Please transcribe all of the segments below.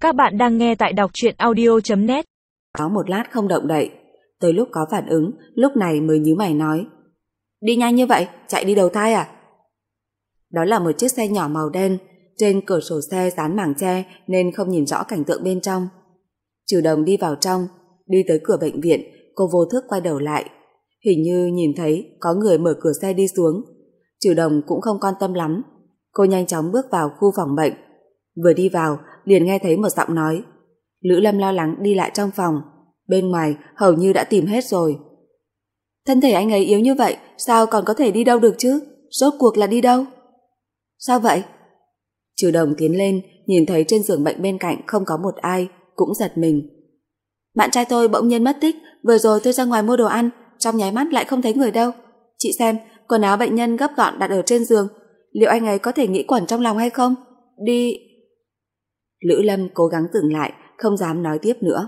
Các bạn đang nghe tại đọc truyện audio.net. Có một lát không động đậy, tới lúc có phản ứng, lúc này mới nhíu mày nói: đi nhanh như vậy, chạy đi đầu thai à? Đó là một chiếc xe nhỏ màu đen, trên cửa sổ xe dán mảng tre nên không nhìn rõ cảnh tượng bên trong. Trừ Đồng đi vào trong, đi tới cửa bệnh viện, cô vô thức quay đầu lại. Hình như nhìn thấy có người mở cửa xe đi xuống. Trừ Đồng cũng không quan tâm lắm. Cô nhanh chóng bước vào khu phòng bệnh. Vừa đi vào, liền nghe thấy một giọng nói. Lữ Lâm lo lắng đi lại trong phòng. Bên ngoài hầu như đã tìm hết rồi. Thân thể anh ấy yếu như vậy, sao còn có thể đi đâu được chứ? Rốt cuộc là đi đâu? Sao vậy? Trừ Đồng tiến lên, nhìn thấy trên giường bệnh bên cạnh không có một ai, cũng giật mình. Bạn trai tôi bỗng nhiên mất tích, vừa rồi tôi ra ngoài mua đồ ăn, trong nháy mắt lại không thấy người đâu. Chị xem, quần áo bệnh nhân gấp gọn đặt ở trên giường, liệu anh ấy có thể nghĩ quẩn trong lòng hay không? Đi... Lữ Lâm cố gắng dừng lại, không dám nói tiếp nữa.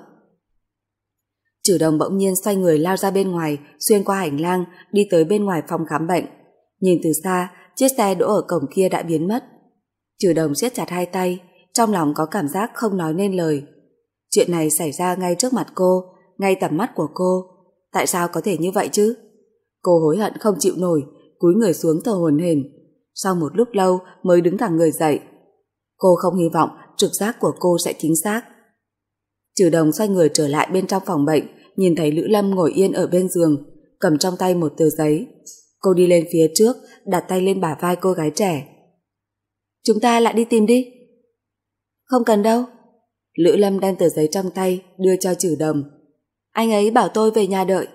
Trừ Đồng bỗng nhiên xoay người lao ra bên ngoài, xuyên qua hành lang, đi tới bên ngoài phòng khám bệnh. Nhìn từ xa, chiếc xe đỗ ở cổng kia đã biến mất. Trừ Đồng siết chặt hai tay, trong lòng có cảm giác không nói nên lời. Chuyện này xảy ra ngay trước mặt cô, ngay tầm mắt của cô. Tại sao có thể như vậy chứ? Cô hối hận không chịu nổi, cúi người xuống thở hổn hển. Sau một lúc lâu mới đứng thẳng người dậy. Cô không hy vọng trực giác của cô sẽ chính xác. Trừ Đồng xoay người trở lại bên trong phòng bệnh, nhìn thấy Lữ Lâm ngồi yên ở bên giường, cầm trong tay một tờ giấy. Cô đi lên phía trước, đặt tay lên bả vai cô gái trẻ. Chúng ta lại đi tìm đi. Không cần đâu. Lữ Lâm đem tờ giấy trong tay đưa cho Trừ Đồng. Anh ấy bảo tôi về nhà đợi.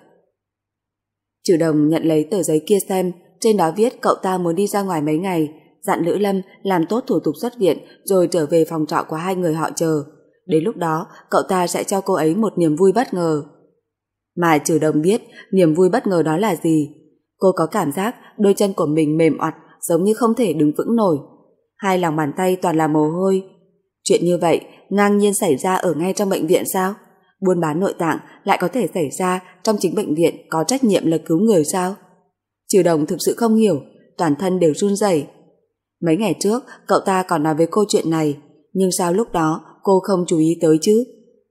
Trừ Đồng nhận lấy tờ giấy kia xem, trên đó viết cậu ta muốn đi ra ngoài mấy ngày, dặn Lữ Lâm làm tốt thủ tục xuất viện rồi trở về phòng trọ của hai người họ chờ. Đến lúc đó cậu ta sẽ cho cô ấy một niềm vui bất ngờ. Mà Trừ Đồng biết niềm vui bất ngờ đó là gì. Cô có cảm giác đôi chân của mình mềm oặt, giống như không thể đứng vững nổi. Hai lòng bàn tay toàn là mồ hôi. Chuyện như vậy ngang nhiên xảy ra ở ngay trong bệnh viện sao? Buôn bán nội tạng lại có thể xảy ra trong chính bệnh viện có trách nhiệm là cứu người sao? Trừ Đồng thực sự không hiểu, toàn thân đều run rẩy. Mấy ngày trước cậu ta còn nói với cô chuyện này, nhưng sao lúc đó cô không chú ý tới chứ?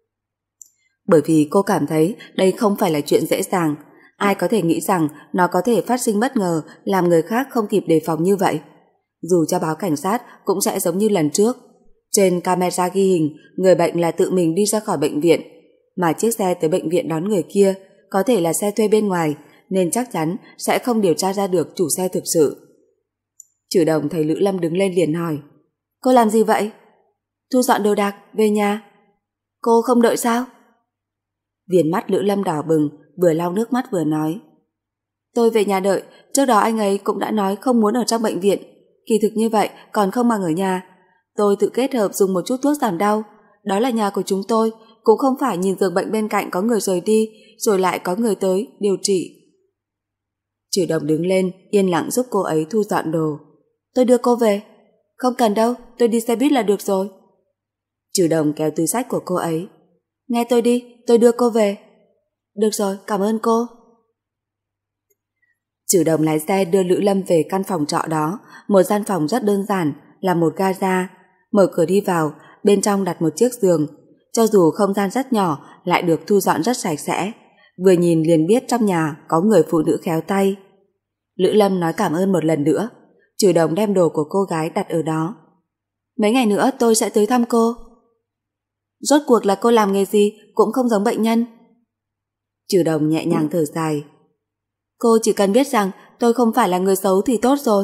Bởi vì cô cảm thấy đây không phải là chuyện dễ dàng. Ai có thể nghĩ rằng nó có thể phát sinh bất ngờ, làm người khác không kịp đề phòng như vậy? Dù cho báo cảnh sát cũng sẽ giống như lần trước. Trên camera ghi hình, người bệnh là tự mình đi ra khỏi bệnh viện, mà chiếc xe tới bệnh viện đón người kia có thể là xe thuê bên ngoài, nên chắc chắn sẽ không điều tra ra được chủ xe thực sự. Trừ Đồng thấy Lữ Lâm đứng lên liền hỏi: cô làm gì vậy? Thu dọn đồ đạc, về nhà. Cô không đợi sao? Viền mắt Lữ Lâm đỏ bừng, vừa lau nước mắt vừa nói: tôi về nhà đợi, trước đó anh ấy cũng đã nói không muốn ở trong bệnh viện, kỳ thực như vậy còn không bằng ở nhà. Tôi tự kết hợp dùng một chút thuốc giảm đau, đó là nhà của chúng tôi, cũng không phải nhìn giường bệnh bên cạnh có người rời đi rồi lại có người tới điều trị. Trừ Đồng đứng lên yên lặng giúp cô ấy thu dọn đồ. Tôi đưa cô về. Không cần đâu, tôi đi xe buýt là được rồi. Trừ Đồng kéo túi xách của cô ấy. Nghe tôi đi, tôi đưa cô về. Được rồi, cảm ơn cô. Trừ Đồng lái xe đưa Lữ Lâm về căn phòng trọ đó, một gian phòng rất đơn giản, là một ga. Mở cửa đi vào, bên trong đặt một chiếc giường. Cho dù không gian rất nhỏ, lại được thu dọn rất sạch sẽ. Vừa nhìn liền biết trong nhà có người phụ nữ khéo tay. Lữ Lâm nói cảm ơn một lần nữa. Trừ Đồng đem đồ của cô gái đặt ở đó. Mấy ngày nữa tôi sẽ tới thăm cô. Rốt cuộc là cô làm nghề gì cũng không giống bệnh nhân. Trừ Đồng nhẹ nhàng thở dài. Cô chỉ cần biết rằng tôi không phải là người xấu thì tốt rồi.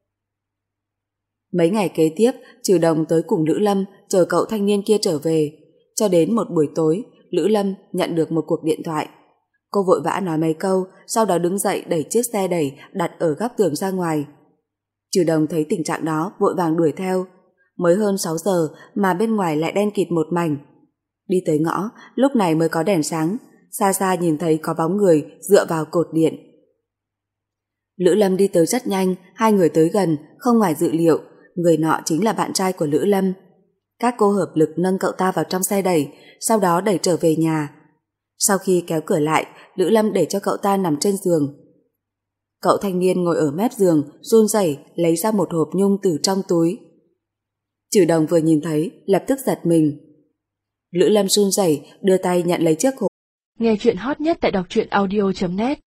Mấy ngày kế tiếp, Trừ Đồng tới cùng Lữ Lâm chờ cậu thanh niên kia trở về. Cho đến một buổi tối, Lữ Lâm nhận được một cuộc điện thoại. Cô vội vã nói mấy câu, sau đó đứng dậy đẩy chiếc xe đẩy đặt ở góc tường ra ngoài. Trừ Đồng thấy tình trạng đó vội vàng đuổi theo. Mới hơn 6 giờ mà bên ngoài lại đen kịt một mảnh. Đi tới ngõ, lúc này mới có đèn sáng, xa xa nhìn thấy có bóng người dựa vào cột điện. Lữ Lâm đi tới rất nhanh, hai người tới gần, không ngoài dự liệu, người nọ chính là bạn trai của Lữ Lâm. Các cô hợp lực nâng cậu ta vào trong xe đẩy, sau đó đẩy trở về nhà. Sau khi kéo cửa lại, Lữ Lâm để cho cậu ta nằm trên giường. Cậu thanh niên ngồi ở mép giường, run rẩy lấy ra một hộp nhung từ trong túi. Trừ Đồng vừa nhìn thấy, lập tức giật mình. Lữ Lâm run rẩy đưa tay nhận lấy chiếc hộp. Nghe chuyện hot nhất tại đọc truyện audio.net